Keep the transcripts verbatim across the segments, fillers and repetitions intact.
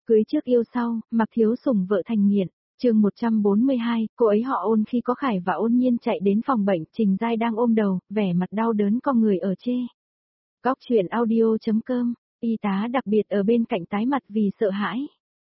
Cưới trước yêu sau, Mặc Thiếu Sủng vợ thành nghiện. Chương một trăm bốn mươi hai, cô ấy họ Ôn. Khi có Khải và Ôn Nhiên chạy đến phòng bệnh, Trình Giai đang ôm đầu, vẻ mặt đau đớn con người ở chê. Góc truyện audio.com, y tá đặc biệt ở bên cạnh tái mặt vì sợ hãi.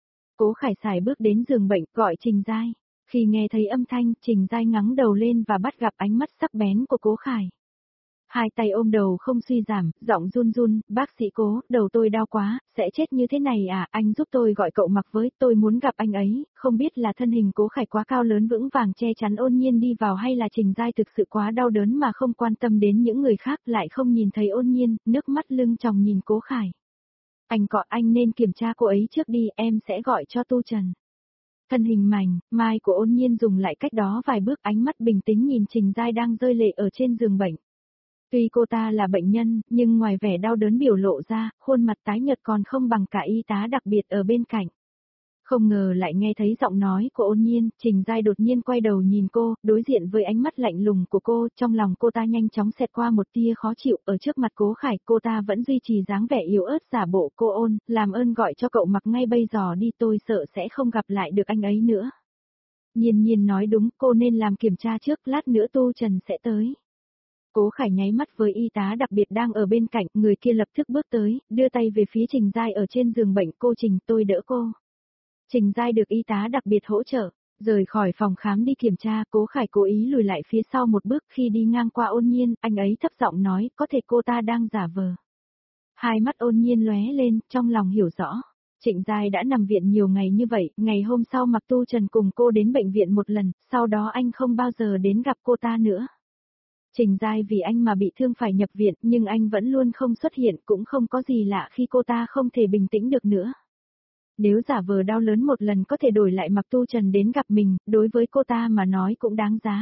Cố Khải xài bước đến giường bệnh, gọi Trình Giai. Khi nghe thấy âm thanh, Trình Giai ngẩng đầu lên và bắt gặp ánh mắt sắc bén của Cố Khải. Hai tay ôm đầu không suy giảm, giọng run run, bác sĩ Cố, đầu tôi đau quá, sẽ chết như thế này à, anh giúp tôi gọi cậu Mặc với, tôi muốn gặp anh ấy, không biết là thân hình Cố Khải quá cao lớn vững vàng che chắn Ôn Nhiên đi vào hay là Trình Giai thực sự quá đau đớn mà không quan tâm đến những người khác lại không nhìn thấy Ôn Nhiên, nước mắt lưng tròng nhìn Cố Khải. Anh gọi anh nên kiểm tra cô ấy trước đi, em sẽ gọi cho Tu Trần. Thân hình mảnh, mai của Ôn Nhiên dùng lại cách đó vài bước, ánh mắt bình tĩnh nhìn Trình Giai đang rơi lệ ở trên giường bệnh. Tuy cô ta là bệnh nhân, nhưng ngoài vẻ đau đớn biểu lộ ra, khuôn mặt tái nhợt còn không bằng cả y tá đặc biệt ở bên cạnh. Không ngờ lại nghe thấy giọng nói của Ôn Nhiên, Trình Giai đột nhiên quay đầu nhìn cô, đối diện với ánh mắt lạnh lùng của cô, trong lòng cô ta nhanh chóng xẹt qua một tia khó chịu, ở trước mặt Cố Khải, cô ta vẫn duy trì dáng vẻ yếu ớt giả bộ. Cô Ôn, làm ơn gọi cho cậu Mặc ngay bây giờ đi, tôi sợ sẽ không gặp lại được anh ấy nữa. Nhiên Nhiên nói đúng, cô nên làm kiểm tra trước, lát nữa Tu Trần sẽ tới. Cố Khải nháy mắt với y tá đặc biệt đang ở bên cạnh, người kia lập tức bước tới, đưa tay về phía Trình Giai ở trên giường bệnh, cô Trình, tôi đỡ cô. Trình Giai được y tá đặc biệt hỗ trợ, rời khỏi phòng khám đi kiểm tra. Cố Khải cố ý lùi lại phía sau một bước, khi đi ngang qua Ôn Nhiên, anh ấy thấp giọng nói, có thể cô ta đang giả vờ. Hai mắt Ôn Nhiên lóe lên, trong lòng hiểu rõ. Trịnh Giai đã nằm viện nhiều ngày như vậy, ngày hôm sau Mặc Tu Trần cùng cô đến bệnh viện một lần, sau đó anh không bao giờ đến gặp cô ta nữa. Trình Giai vì anh mà bị thương phải nhập viện, nhưng anh vẫn luôn không xuất hiện, cũng không có gì lạ khi cô ta không thể bình tĩnh được nữa. Nếu giả vờ đau lớn một lần có thể đổi lại Mặc Tu Trần đến gặp mình, đối với cô ta mà nói cũng đáng giá.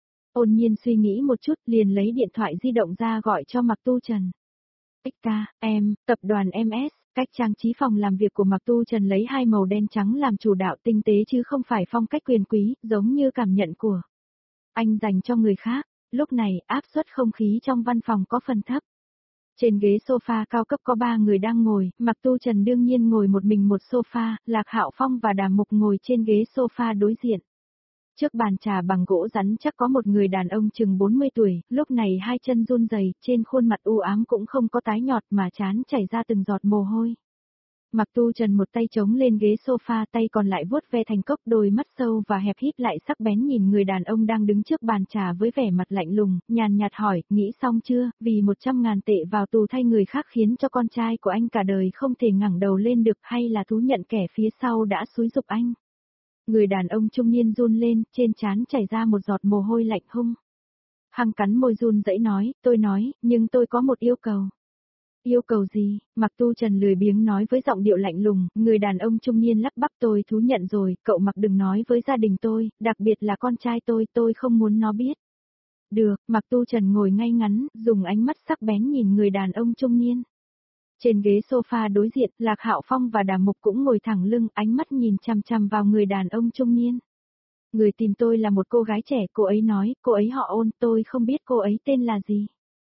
Ôn Nhiên suy nghĩ một chút, liền lấy điện thoại di động ra gọi cho Mặc Tu Trần. ích ca, em, tập đoàn em ét, cách trang trí phòng làm việc của Mặc Tu Trần lấy hai màu đen trắng làm chủ đạo, tinh tế chứ không phải phong cách quyền quý, giống như cảm nhận của anh dành cho người khác. Lúc này, áp suất không khí trong văn phòng có phần thấp. Trên ghế sofa cao cấp có ba người đang ngồi, Mặc Tu Trần đương nhiên ngồi một mình một sofa, Lạc Hạo Phong và Đàm Mục ngồi trên ghế sofa đối diện. Trước bàn trà bằng gỗ rắn chắc có một người đàn ông chừng bốn mươi tuổi, lúc này hai chân run rẩy, trên khuôn mặt u ám cũng không có tái nhọt mà trán chảy ra từng giọt mồ hôi. Mặc Tu Trần một tay chống lên ghế sofa, tay còn lại vuốt ve thành cốc, đôi mắt sâu và hẹp híp lại sắc bén nhìn người đàn ông đang đứng trước bàn trà với vẻ mặt lạnh lùng, nhàn nhạt hỏi, nghĩ xong chưa, vì một trăm ngàn tệ vào tù thay người khác khiến cho con trai của anh cả đời không thể ngẩng đầu lên được, hay là thú nhận kẻ phía sau đã xúi giục anh? Người đàn ông trung niên run lên, trên trán chảy ra một giọt mồ hôi lạnh hung. Hăng cắn môi run rẩy nói, tôi nói, nhưng tôi có một yêu cầu. Yêu cầu gì? Mặc Tu Trần lười biếng nói với giọng điệu lạnh lùng, người đàn ông trung niên lắp bắp, tôi thú nhận rồi, cậu Mặc đừng nói với gia đình tôi, đặc biệt là con trai tôi, tôi không muốn nó biết. Được, Mặc Tu Trần ngồi ngay ngắn, dùng ánh mắt sắc bén nhìn người đàn ông trung niên. Trên ghế sofa đối diện, Lạc Hạo Phong và Đàm Mục cũng ngồi thẳng lưng, ánh mắt nhìn chằm chằm vào người đàn ông trung niên. Người tìm tôi là một cô gái trẻ, cô ấy nói, cô ấy họ Ôn, tôi không biết cô ấy tên là gì.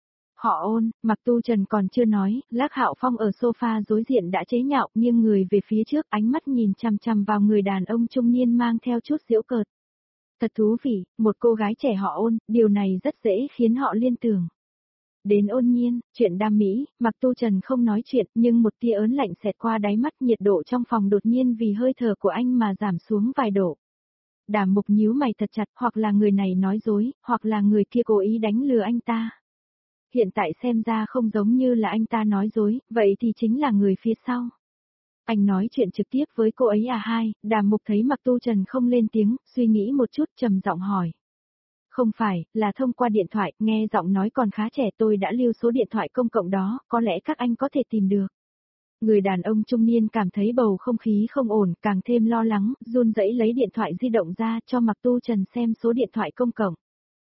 Họ Ôn, Mặc Tu Trần còn chưa nói, Lạc Hạo Phong ở sofa đối diện đã chế nhạo, nghiêng người về phía trước, ánh mắt nhìn chằm chằm vào người đàn ông trung niên mang theo chút giễu cợt. Thật thú vị, một cô gái trẻ họ Ôn, điều này rất dễ khiến họ liên tưởng. Đến Ôn Nhiên, chuyện đam mỹ, Mặc Tu Trần không nói chuyện, nhưng một tia ớn lạnh xẹt qua đáy mắt, nhiệt độ trong phòng đột nhiên vì hơi thở của anh mà giảm xuống vài độ. Đàm Mục nhíu mày thật chặt, hoặc là người này nói dối, hoặc là người kia cố ý đánh lừa anh ta. Hiện tại xem ra không giống như là anh ta nói dối, vậy thì chính là người phía sau. Anh nói chuyện trực tiếp với cô ấy à? Hai, Đàm Mục thấy Mặc Tu Trần không lên tiếng, suy nghĩ một chút trầm giọng hỏi. Không phải, là thông qua điện thoại, nghe giọng nói còn khá trẻ, tôi đã lưu số điện thoại công cộng đó, có lẽ các anh có thể tìm được. Người đàn ông trung niên cảm thấy bầu không khí không ổn, càng thêm lo lắng, run rẩy lấy điện thoại di động ra cho Mặc Tu Trần xem số điện thoại công cộng.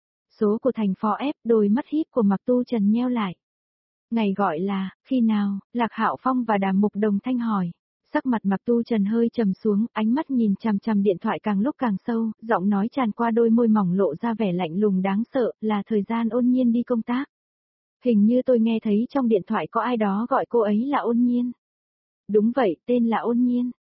Số của thành phố F, đôi mắt híp của Mặc Tu Trần nheo lại. Ngày gọi là, khi nào? Lạc Hạo Phong và Đàm Mục đồng thanh hỏi. Sắc mặt Mặc Tu Trần hơi trầm xuống, ánh mắt nhìn chằm chằm điện thoại càng lúc càng sâu, giọng nói tràn qua đôi môi mỏng lộ ra vẻ lạnh lùng đáng sợ, là thời gian Ôn Nhiên đi công tác. Hình như tôi nghe thấy trong điện thoại có ai đó gọi cô ấy là Ôn Nhiên. Đúng vậy, tên là Ôn Nhiên.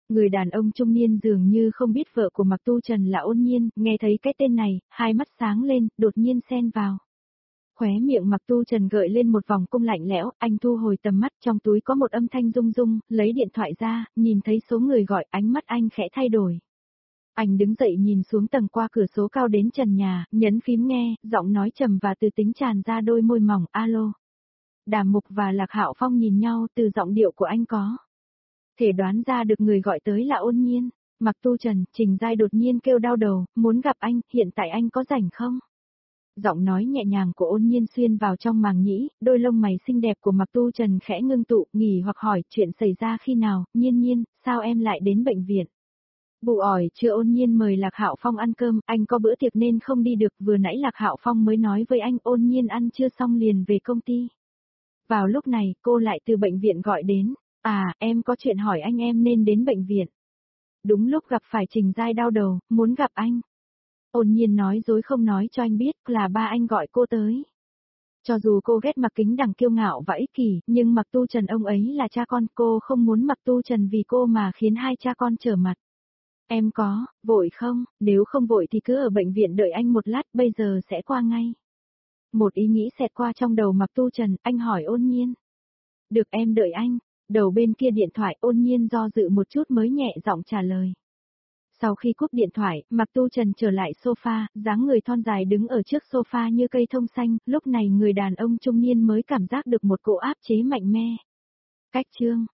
Người đàn ông trung niên dường như không biết vợ của Mạc Tu Trần là Ôn Nhiên, nghe thấy cái tên này, hai mắt sáng lên, đột nhiên xen vào. Khóe miệng Mạc Tu Trần gợi lên một vòng cung lạnh lẽo, anh thu hồi tầm mắt, trong túi có một âm thanh rung rung, lấy điện thoại ra, nhìn thấy số người gọi, ánh mắt anh khẽ thay đổi. Anh đứng dậy nhìn xuống tầng qua cửa sổ cao đến trần nhà, nhấn phím nghe, giọng nói trầm và từ tính tràn ra đôi môi mỏng, alo. Đàm Mục và Lạc Hạo Phong nhìn nhau, từ giọng điệu của anh có thể đoán ra được người gọi tới là Ôn Nhiên. Mạc Tu Trần, Trình Giai đột nhiên kêu đau đầu, muốn gặp anh, hiện tại anh có rảnh không? Giọng nói nhẹ nhàng của Ôn Nhiên xuyên vào trong màng nhĩ, đôi lông mày xinh đẹp của Mạc Tu Trần khẽ ngưng tụ, nghỉ hoặc hỏi chuyện xảy ra khi nào, Nhiên Nhiên, sao em lại đến bệnh viện? Bù ỏi chưa Ôn Nhiên mời Lạc Hạo Phong ăn cơm, anh có bữa tiệc nên không đi được, vừa nãy Lạc Hạo Phong mới nói với anh Ôn Nhiên ăn chưa xong liền về công ty. Vào lúc này, cô lại từ bệnh viện gọi đến, à, em có chuyện hỏi anh em nên đến bệnh viện. Đúng lúc gặp phải Trình Giai đau đầu, muốn gặp anh. Ôn Nhiên nói dối không nói cho anh biết là ba anh gọi cô tới. Cho dù cô ghét Mạc Kính Đằng kiêu ngạo và ích kỷ, nhưng Mạc Tu Trần ông ấy là cha con, cô không muốn Mạc Tu Trần vì cô mà khiến hai cha con trở mặt. Em có, vội không, nếu không vội thì cứ ở bệnh viện đợi anh một lát, bây giờ sẽ qua ngay. Một ý nghĩ xẹt qua trong đầu Mạc Tu Trần, anh hỏi Ôn Nhiên. Được em đợi anh, đầu bên kia điện thoại Ôn Nhiên do dự một chút mới nhẹ giọng trả lời. Sau khi cúp điện thoại, Mạc Tu Trần trở lại sofa, dáng người thon dài đứng ở trước sofa như cây thông xanh, lúc này người đàn ông trung niên mới cảm giác được một cỗ áp chế mạnh mẽ. Cách chương